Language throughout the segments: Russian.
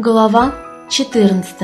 Глава 14.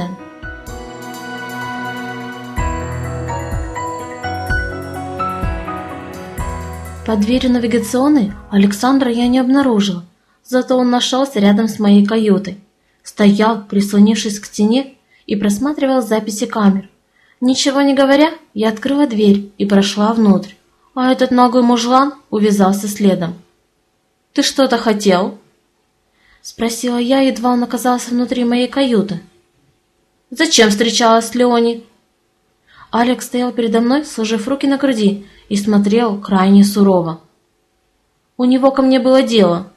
Под дверью навигационной Александра я не обнаружила, зато он нашелся рядом с моей каютой. Стоял, прислонившись к стене, и просматривал записи камер. Ничего не говоря, я открыла дверь и прошла внутрь, а этот наглый мужлан увязался следом. «Ты что-то хотел?» — спросила я, едва он оказался внутри моей каюты. «Зачем встречалась с Леони?» Алекс стоял передо мной, сложив руки на груди, и смотрел крайне сурово. «У него ко мне было дело».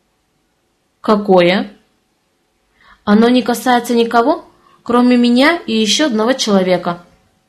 «Какое?» «Оно не касается никого, кроме меня и еще одного человека».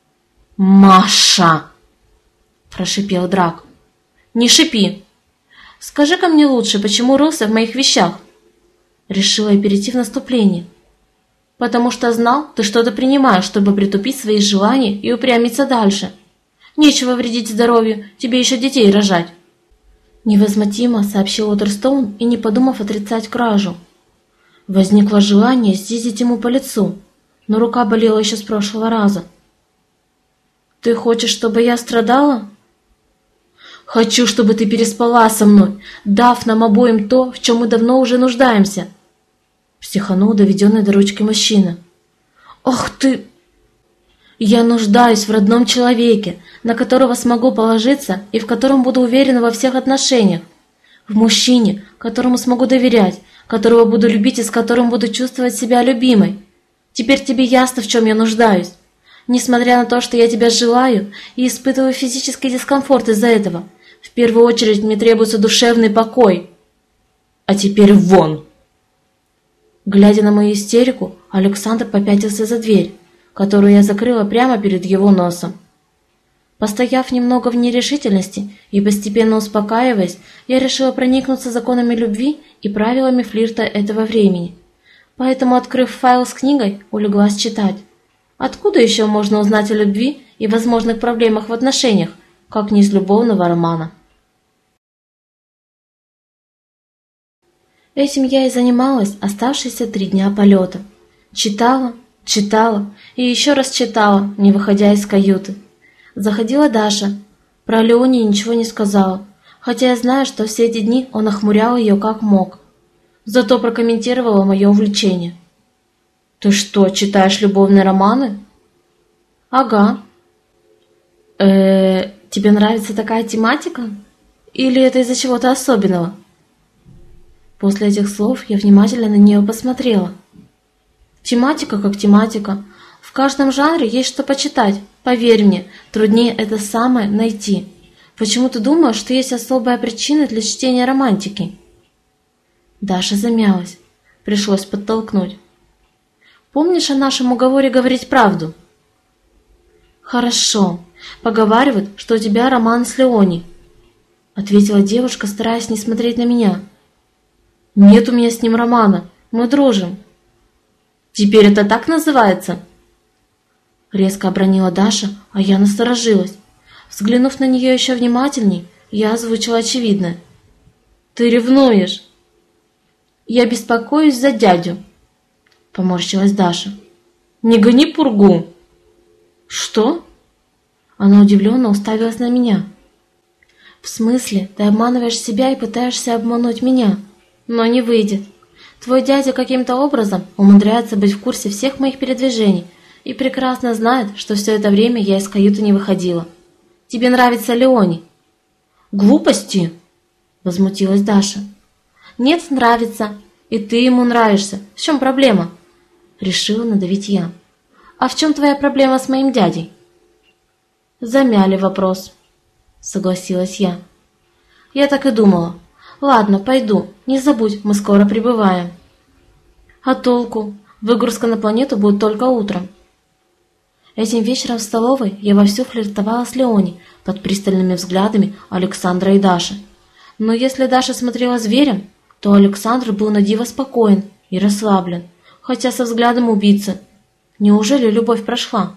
«Маша!» – прошипел Драк. «Не шипи! Скажи-ка мне лучше, почему рылся в моих вещах?» Решила я перейти в наступление. «Потому что знал, ты что-то принимаешь, чтобы притупить свои желания и упрямиться дальше. Нечего вредить здоровью, тебе еще детей рожать». Невозмутимо сообщил Уотерстоун и, не подумав отрицать кражу. Возникло желание съездить ему по лицу, но рука болела еще с прошлого раза. «Ты хочешь, чтобы я страдала?» «Хочу, чтобы ты переспала со мной, дав нам обоим то, в чем мы давно уже нуждаемся», — психанул доведенный до ручки мужчина. «Ох ты! Я нуждаюсь в родном человеке, на которого смогу положиться и в котором буду уверена во всех отношениях. В мужчине, которому смогу доверять, которого буду любить и с которым буду чувствовать себя любимой. Теперь тебе ясно, в чем я нуждаюсь. Несмотря на то, что я тебя желаю и испытываю физический дискомфорт из-за этого, в первую очередь мне требуется душевный покой. А теперь вон!» Глядя на мою истерику, Александр попятился за дверь, которую я закрыла прямо перед его носом. Постояв немного в нерешительности и постепенно успокаиваясь, я решила проникнуться законами любви и правилами флирта этого времени. Поэтому, открыв файл с книгой, улеглась читать. Откуда еще можно узнать о любви и возможных проблемах в отношениях, как не из любовного романа? Этим я и занималась оставшиеся 3 дня полета. Читала и еще раз читала, не выходя из каюты. Заходила Даша. Про Леони ничего не сказала, хотя я знаю, что все эти дни он охмурял ее как мог. Зато прокомментировала мое увлечение. «Ты что, читаешь любовные романы?» «Ага». Тебе нравится такая тематика? Или это из-за чего-то особенного?» После этих слов я внимательно на нее посмотрела. «Тематика как тематика. В каждом жанре есть что почитать. Поверь мне, труднее это самое найти. Почему ты думаешь, что есть особая причина для чтения романтики?» Даша замялась. Пришлось подтолкнуть. «Помнишь о нашем уговоре говорить правду?» «Хорошо. Поговаривают, что у тебя роман с Леони», — ответила девушка, стараясь не смотреть на меня. «Нет у меня с ним романа. Мы дружим». «Теперь это так называется?» Резко обронила Даша, а я насторожилась. Взглянув на нее еще внимательней, я озвучила очевидное. «Ты ревнуешь?» «Я беспокоюсь за дядю», — поморщилась Даша. «Не гони пургу!» «Что?» Она удивленно уставилась на меня. «В смысле, ты обманываешь себя и пытаешься обмануть меня? Но не выйдет. Твой дядя каким-то образом умудряется быть в курсе всех моих передвижений и прекрасно знает, что все это время я из каюты не выходила. Тебе нравится Леони?» «Глупости!» — возмутилась Даша. «Нет, нравится. И ты ему нравишься. В чем проблема?» Решила надавить я. «А в чем твоя проблема с моим дядей?» «Замяли вопрос», — согласилась я. «Я так и думала. Ладно, пойду. Не забудь, мы скоро прибываем». «А толку? Выгрузка на планету будет только утром». Этим вечером в столовой я вовсю флиртовала с Леони под пристальными взглядами Александра и Даши. Но если Даша смотрела зверем, то Александр был на диво спокоен и расслаблен, хотя со взглядом убийцы. Неужели любовь прошла?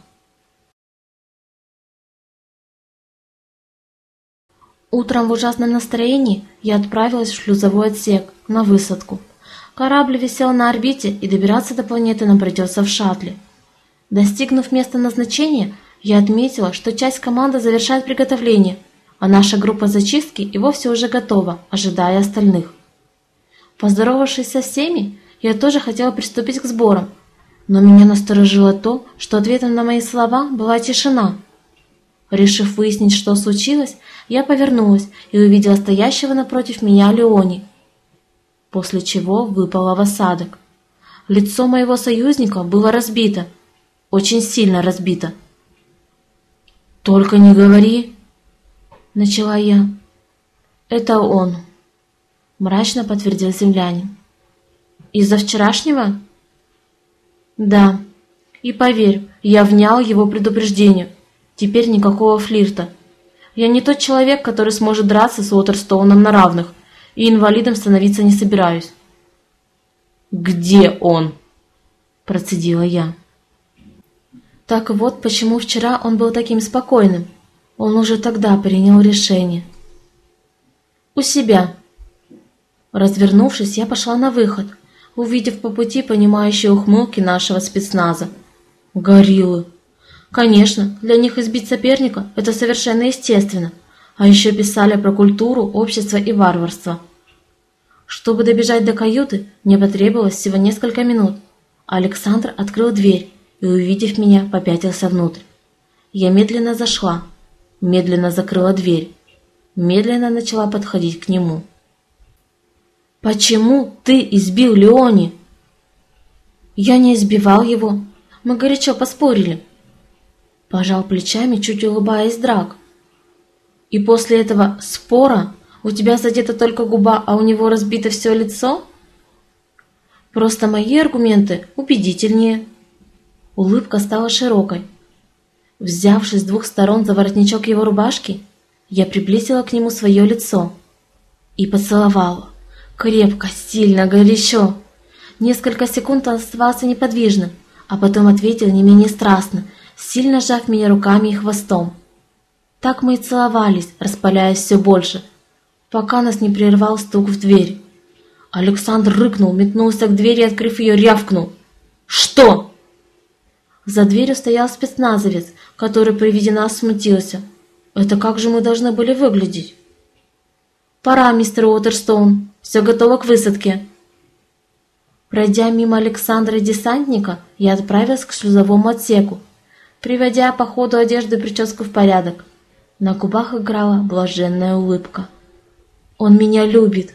Утром в ужасном настроении я отправилась в шлюзовой отсек на высадку. Корабль висел на орбите, и добираться до планеты нам придется в шаттле. Достигнув места назначения, я отметила, что часть команды завершает приготовление, а наша группа зачистки и вовсе уже готова, ожидая остальных. Поздоровавшись со всеми, я тоже хотела приступить к сборам, но меня насторожило то, что ответом на мои слова была тишина. Решив выяснить, что случилось, я повернулась и увидела стоящего напротив меня Леони, после чего выпала в осадок. Лицо моего союзника было разбито, очень сильно разбито. «Только не говори!» — начала я. «Это он», — мрачно подтвердил землянин. «Из-за вчерашнего?» «Да. И поверь, я внял его предупреждению. Теперь никакого флирта. Я не тот человек, который сможет драться с Уотерстоуном на равных, и инвалидом становиться не собираюсь». «Где он?» – процедила я. Так вот, почему вчера он был таким спокойным. Он уже тогда принял решение. «У себя». Развернувшись, я пошла на выход, увидев по пути понимающие ухмылки нашего спецназа. Гориллы. Конечно, для них избить соперника – это совершенно естественно, а еще писали про культуру, общество и варварство. Чтобы добежать до каюты, мне потребовалось всего несколько минут. Александр открыл дверь и, увидев меня, попятился внутрь. Я медленно зашла, медленно закрыла дверь, медленно начала подходить к нему. «Почему ты избил Леони?» «Я не избивал его. Мы горячо поспорили». Пожал плечами, чуть улыбаясь Драк. «И после этого спора у тебя задета только губа, а у него разбито все лицо?» «Просто мои аргументы убедительнее». Улыбка стала широкой. Взявшись с двух сторон за воротничок его рубашки, я приблизила к нему свое лицо и поцеловала. Крепко, сильно, горячо. Несколько секунд он оставался неподвижным, а потом ответил не менее страстно, сильно сжав меня руками и хвостом. Так мы и целовались, распаляясь все больше, пока нас не прервал стук в дверь. Александр рыкнул, метнулся к двери и, открыв ее, рявкнул. «Что?» За дверью стоял спецназовец, который при виде нас смутился. Это как же мы должны были выглядеть? «Пора, мистер Уотерстоун, все готово к высадке». Пройдя мимо Александра и десантника, я отправилась к шлюзовому отсеку, приводя по ходу одежду и прическу в порядок. На губах играла блаженная улыбка. «Он меня любит».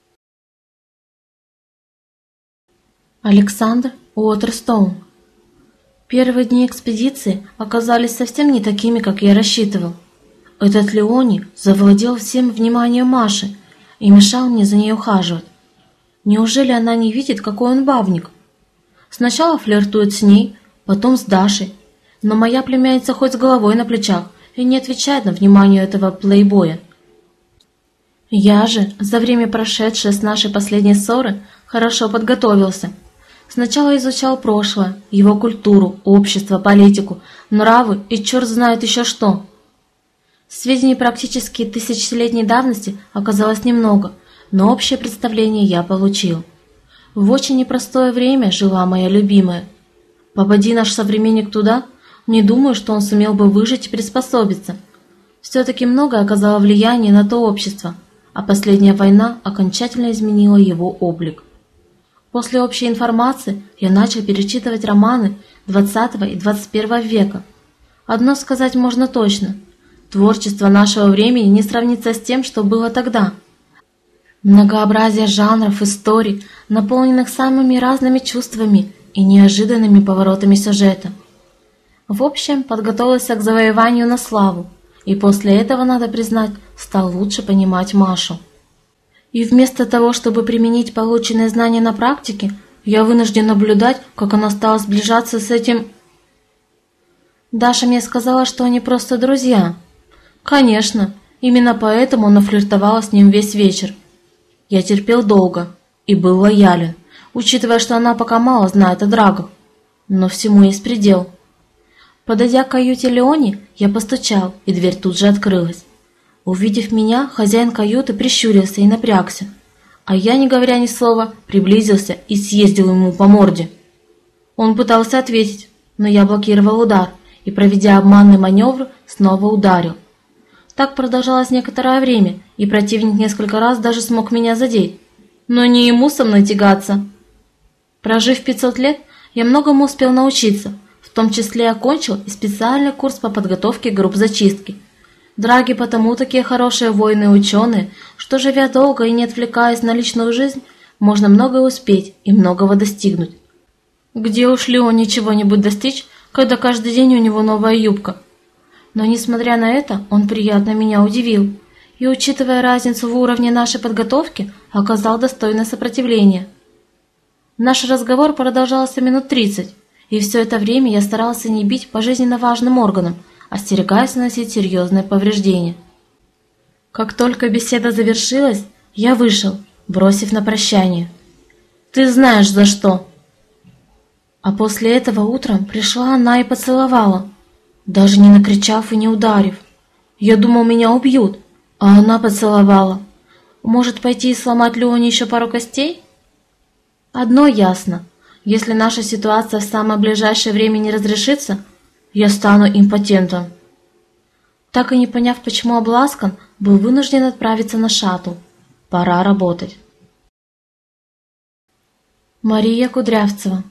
Александр Уотерстоун. Первые дни экспедиции оказались совсем не такими, как я рассчитывал. Этот Леони завладел всем вниманием Маши и мешал мне за ней ухаживать. Неужели она не видит, какой он бабник? Сначала флиртует с ней, потом с Дашей, но моя племянница хоть с головой на плечах и не отвечает на внимание этого плейбоя. Я же, за время прошедшее с нашей последней ссоры, хорошо подготовился. Сначала изучал прошлое, его культуру, общество, политику, нравы и черт знает еще что. Сведений практически тысячелетней давности оказалось немного, но общее представление я получил. В очень непростое время жила моя любимая. Попади наш современник туда, не думаю, что он сумел бы выжить и приспособиться. Все-таки многое оказало влияние на то общество, а последняя война окончательно изменила его облик. После общей информации я начал перечитывать романы XX и XXI века. Одно сказать можно точно. Творчество нашего времени не сравнится с тем, что было тогда. Многообразие жанров, историй, наполненных самыми разными чувствами и неожиданными поворотами сюжета. В общем, подготовился к завоеванию на славу, и после этого, надо признать, стал лучше понимать Машу. И вместо того, чтобы применить полученные знания на практике, я вынужден наблюдать, как она стала сближаться с этим... Даша мне сказала, что они просто друзья. Конечно, именно поэтому она флиртовала с ним весь вечер. Я терпел долго и был лоялен, учитывая, что она пока мало знает о драгах. Но всему есть предел. Подойдя к каюте Леони, я постучал, и дверь тут же открылась. Увидев меня, хозяин каюты прищурился и напрягся. а я, не говоря ни слова, приблизился и съездил ему по морде. Он пытался ответить, но я блокировал удар и, проведя обманный маневр, снова ударил. Так продолжалось некоторое время, и противник несколько раз даже смог меня задеть. Но не ему со мной тягаться. Прожив 500 лет, я многому успел научиться, в том числе окончил и специальный курс по подготовке групп зачистки. Драги потому такие хорошие воины и ученые, что, живя долго и не отвлекаясь на личную жизнь, можно многое успеть и многого достигнуть. Где уж Леоне чего-нибудь достичь, когда каждый день у него новая юбка? Но, несмотря на это, он приятно меня удивил и, учитывая разницу в уровне нашей подготовки, оказал достойное сопротивление. Наш разговор продолжался минут 30, и все это время я старался не бить по жизненно важным органам, остерегаясь наносить серьезные повреждения. Как только беседа завершилась, я вышел, бросив на прощание: «Ты знаешь, за что!» А после этого утром пришла она и поцеловала, даже не накричав и не ударив. Я думал, меня убьют, а она поцеловала. Может, пойти и сломать Леоне еще пару костей? Одно ясно: если наша ситуация в самое ближайшее время не разрешится, я стану импотентом. Так и не поняв, почему обласкан, был вынужден отправиться на шаттл. Пора работать. Мария Кудрявцева.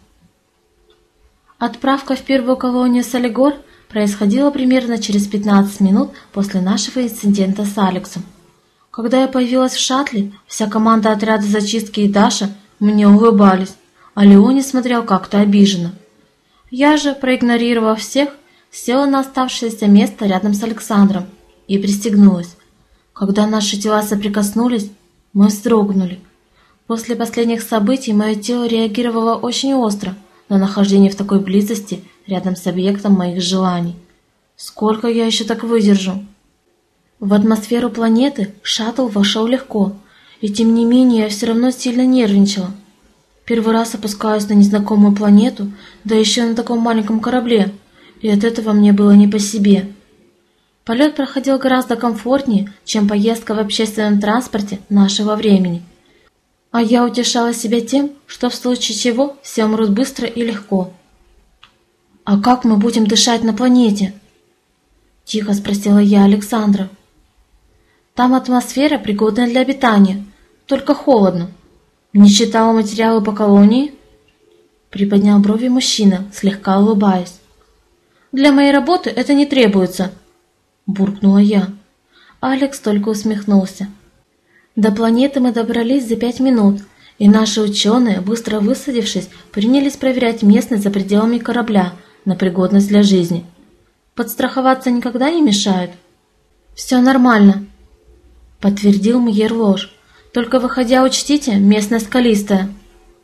Отправка в первую колонию Солигор происходила примерно через 15 минут после нашего инцидента с Алексом. Когда я появилась в шаттле, вся команда отряда зачистки и Даша мне улыбались, а Леони смотрел как-то обиженно. Я же, проигнорировав всех, села на оставшееся место рядом с Александром и пристегнулась. Когда наши тела соприкоснулись, мы вздрогнули. После последних событий мое тело реагировало очень остро на нахождение в такой близости рядом с объектом моих желаний. Сколько я еще так выдержу? В атмосферу планеты шаттл вошел легко, и тем не менее я все равно сильно нервничала. Первый раз опускаюсь на незнакомую планету, да еще на таком маленьком корабле, и от этого мне было не по себе. Полет проходил гораздо комфортнее, чем поездка в общественном транспорте нашего времени. А я утешала себя тем, что в случае чего все умрут быстро и легко. «А как мы будем дышать на планете?» – тихо спросила я Александра. «Там атмосфера пригодная для обитания, только холодно. Не читала материалы по колонии?» Приподнял брови мужчина, слегка улыбаясь. «Для моей работы это не требуется», – буркнула я. Алекс только усмехнулся. До планеты мы добрались за 5 минут, и наши ученые, быстро высадившись, принялись проверять местность за пределами корабля на пригодность для жизни. Подстраховаться никогда не мешает. «Все нормально», – подтвердил Мьер ложь. «Только выходя, учтите, местность скалистая».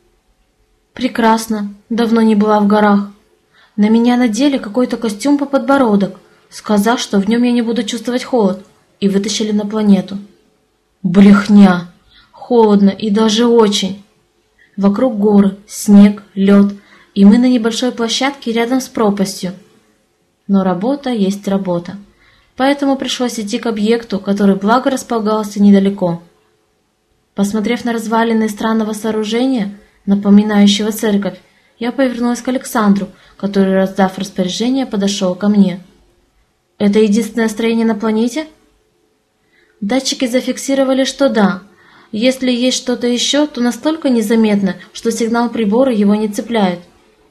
«Прекрасно, давно не была в горах. На меня надели какой-то костюм по подбородок, сказав, что в нем я не буду чувствовать холод, и вытащили на планету». Брехня! Холодно и даже очень. Вокруг горы, снег, лед, и мы на небольшой площадке рядом с пропастью. Но работа есть работа, поэтому пришлось идти к объекту, который благо располагался недалеко. Посмотрев на развалины странного сооружения, напоминающего церковь, я повернулась к Александру, который, раздав распоряжение, подошел ко мне. «Это единственное строение на планете?» Датчики зафиксировали, что да. Если есть что-то еще, то настолько незаметно, что сигнал прибора его не цепляет.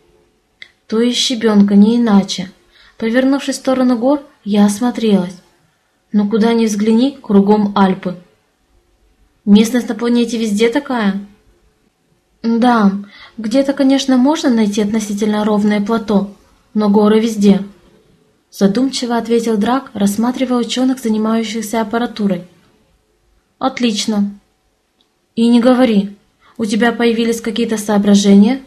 То есть щебенка, не иначе. Повернувшись в сторону гор, я осмотрелась. Но куда ни взгляни, кругом Альпы. Местность на планете везде такая? Да, где-то, конечно, можно найти относительно ровное плато, но горы везде. Задумчиво ответил Драк, рассматривая ученых, занимающихся аппаратурой. Отлично. И не говори, у тебя появились какие-то соображения?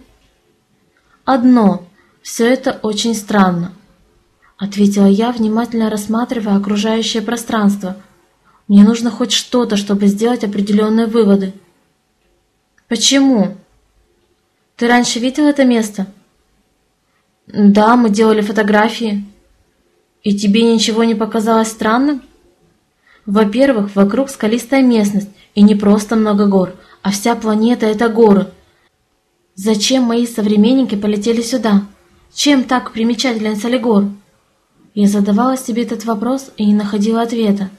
Одно, все это очень странно, ответила я, внимательно рассматривая окружающее пространство. Мне нужно хоть что-то, чтобы сделать определенные выводы. Почему? Ты раньше видел это место? Да, мы делали фотографии. И тебе ничего не показалось странным? Во-первых, вокруг скалистая местность, и не просто много гор, а вся планета — это горы. Зачем мои современники полетели сюда? Чем так примечателен Солигор? Я задавала себе этот вопрос и не находила ответа.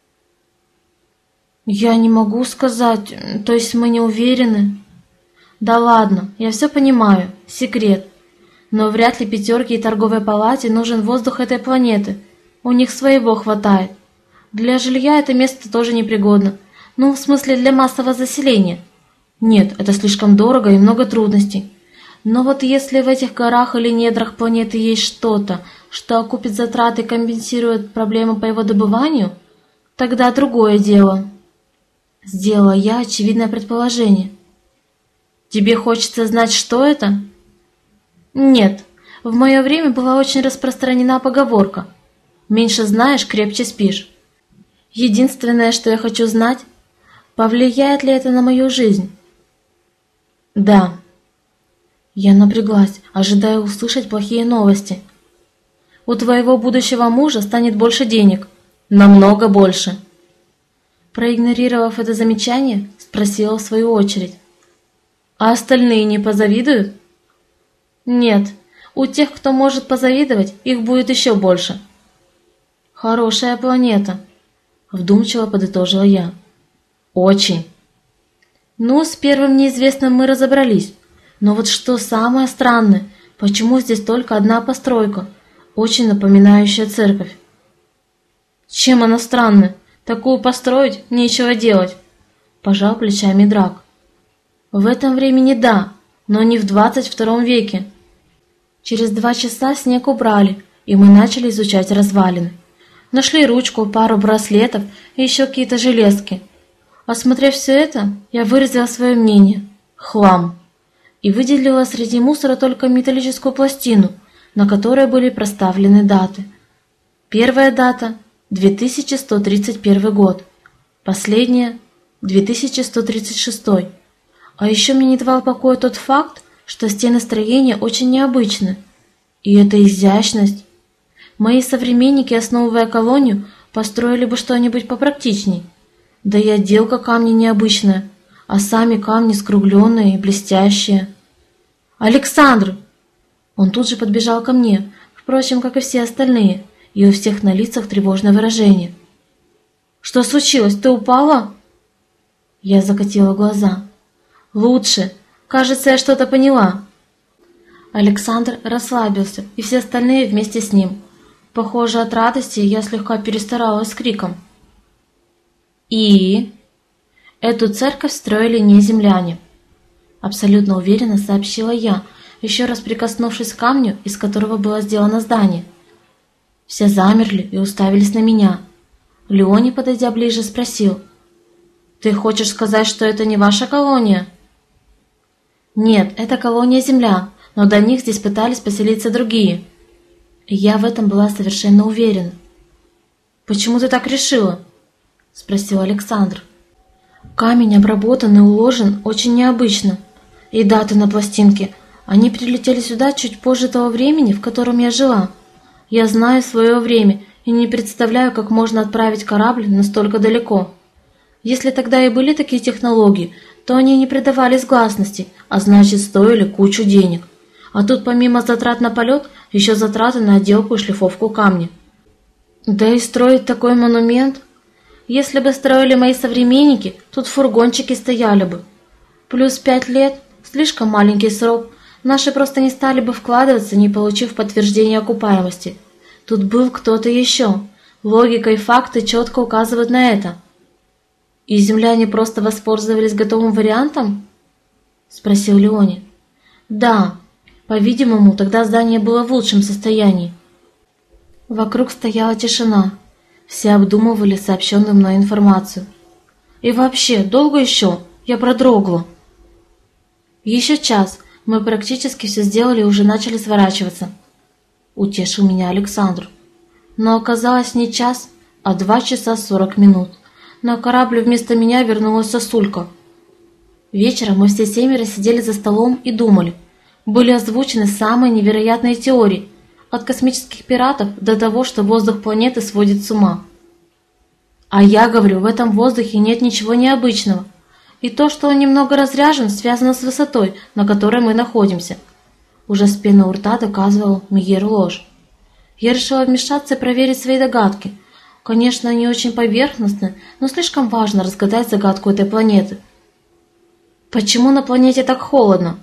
Я не могу сказать, то есть мы не уверены. Да ладно, я все понимаю, секрет. Но вряд ли пятерке и торговой палате нужен воздух этой планеты. У них своего хватает. Для жилья это место тоже непригодно. Ну, в смысле, для массового заселения. Нет, это слишком дорого и много трудностей. Но вот если в этих горах или недрах планеты есть что-то, что окупит затраты и компенсирует проблемы по его добыванию, тогда другое дело. Сделала я очевидное предположение. Тебе хочется знать, что это? Нет, в мое время была очень распространена поговорка «меньше знаешь, крепче спишь». Единственное, что я хочу знать, повлияет ли это на мою жизнь? Да. Я напряглась, ожидая услышать плохие новости. У твоего будущего мужа станет больше денег. Намного больше. Проигнорировав это замечание, спросила в свою очередь. А остальные не позавидуют? Нет, у тех, кто может позавидовать, их будет еще больше. Хорошая планета, вдумчиво подытожила я. Очень. Ну, с первым неизвестным мы разобрались. Но вот что самое странное, почему здесь только одна постройка, очень напоминающая церковь? Чем она странная? Такую построить, нечего делать. Пожал плечами Драк. В этом времени да, но не в 22 веке. Через 2 часа снег убрали, и мы начали изучать развалины. Нашли ручку, пару браслетов и еще какие-то железки. Осмотрев все это, я выразила свое мнение. Хлам. И выделила среди мусора только металлическую пластину, на которой были проставлены даты. Первая дата – 2131 год. Последняя – 2136. А еще мне не давал покоя тот факт, что стены строения очень необычны. И эта изящность. Мои современники, основывая колонию, построили бы что-нибудь попрактичней. Да и отделка камня необычная, а сами камни скругленные и блестящие. «Александр!» Он тут же подбежал ко мне, впрочем, как и все остальные, и у всех на лицах тревожное выражение. «Что случилось? Ты упала?» Я закатила глаза. «Лучше. Кажется, я что-то поняла». Александр расслабился, и все остальные вместе с ним. Похоже, от радости я слегка перестаралась с криком. «И?» «Эту церковь строили не земляне», — абсолютно уверенно сообщила я, еще раз прикоснувшись к камню, из которого было сделано здание. Все замерли и уставились на меня. Леони, подойдя ближе, спросил. «Ты хочешь сказать, что это не ваша колония?» «Нет, это колония Земля, но до них здесь пытались поселиться другие». И я в этом была совершенно уверена. «Почему ты так решила?» — спросил Александр. «Камень обработан и уложен очень необычно. И даты на пластинке. Они прилетели сюда чуть позже того времени, в котором я жила. Я знаю свое время и не представляю, как можно отправить корабль настолько далеко. Если тогда и были такие технологии, то они не придавались гласности, а значит стоили кучу денег. А тут помимо затрат на полет, еще затраты на отделку и шлифовку камня. Да и строить такой монумент... Если бы строили мои современники, тут фургончики стояли бы. Плюс 5 лет – слишком маленький срок. Наши просто не стали бы вкладываться, не получив подтверждения окупаемости. Тут был кто-то еще. Логика и факты четко указывают на это. И земляне просто воспользовались готовым вариантом? Спросил Леони. Да, по-видимому, тогда здание было в лучшем состоянии. Вокруг стояла тишина. Все обдумывали сообщенную мной информацию. И вообще, долго еще? Я продрогла. Еще час. Мы практически все сделали и уже начали сворачиваться. Утешил меня Александр. Но оказалось не час, а 2 часа 40 минут. На корабль вместо меня вернулась сосулька. Вечером мы все 7 сидели за столом и думали. Были озвучены самые невероятные теории. От космических пиратов до того, что воздух планеты сводит с ума. А я говорю, в этом воздухе нет ничего необычного. И то, что он немного разряжен, связано с высотой, на которой мы находимся. Уже с пеной у рта доказывал Мегер ложь. Я решила вмешаться и проверить свои догадки. Конечно, они очень поверхностны, но слишком важно разгадать загадку этой планеты. Почему на планете так холодно?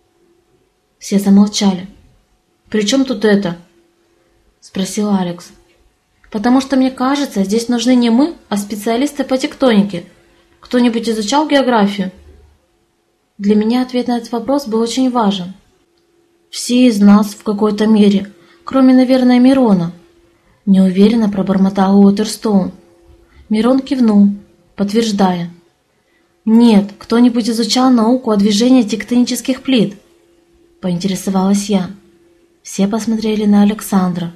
Все замолчали. «При чем тут это?» – спросил Алекс. «Потому что, мне кажется, здесь нужны не мы, а специалисты по тектонике. Кто-нибудь изучал географию?» Для меня ответ на этот вопрос был очень важен. «Все из нас в какой-то мере, кроме, наверное, Мирона», – неуверенно пробормотал Уотерстоун. Мирон кивнул, подтверждая. «Нет, кто-нибудь изучал науку о движении тектонических плит?» – поинтересовалась я. Все посмотрели на Александра.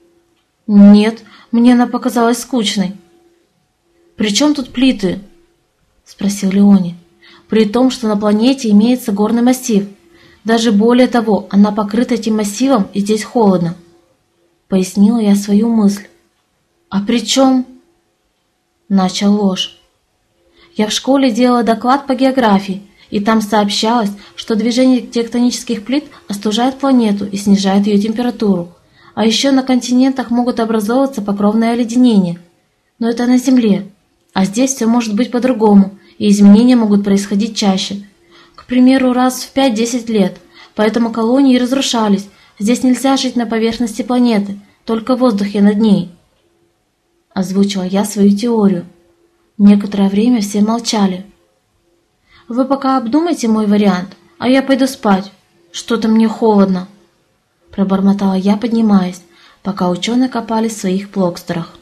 «Нет, мне она показалась скучной». «При чем тут плиты?» – спросил Леони. «При том, что на планете имеется горный массив. Даже более того, она покрыта этим массивом, и здесь холодно», – пояснила я свою мысль. «А при чем?» – начал ложь. «Я в школе делала доклад по географии, и там сообщалось, что движение тектонических плит остужает планету и снижает ее температуру. А еще на континентах могут образовываться покровные оледенения. Но это на Земле. А здесь все может быть по-другому, и изменения могут происходить чаще. К примеру, раз в 5-10 лет. Поэтому колонии разрушались. Здесь нельзя жить на поверхности планеты, только в воздухе над ней». Озвучила я свою теорию. Некоторое время все молчали. «Вы пока обдумайте мой вариант, а я пойду спать. Что-то мне холодно», – пробормотала я, поднимаясь, пока ученые копались в своих плокстерах.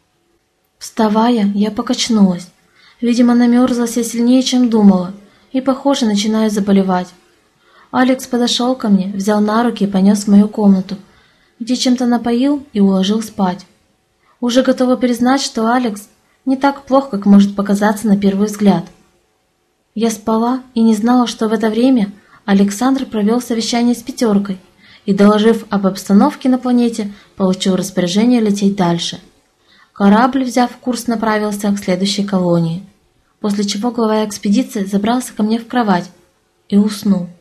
Вставая, я покачнулась. Видимо, намерзлась я сильнее, чем думала, и, похоже, начинаю заболевать. Алекс подошел ко мне, взял на руки и понес в мою комнату, где чем-то напоил и уложил спать. Уже готова признать, что Алекс не так плох, как может показаться на первый взгляд. Я спала и не знала, что в это время Александр провел совещание с пятеркой и, доложив об обстановке на планете, получил распоряжение лететь дальше. Корабль, взяв курс, направился к следующей колонии, после чего глава экспедиции забрался ко мне в кровать и уснул.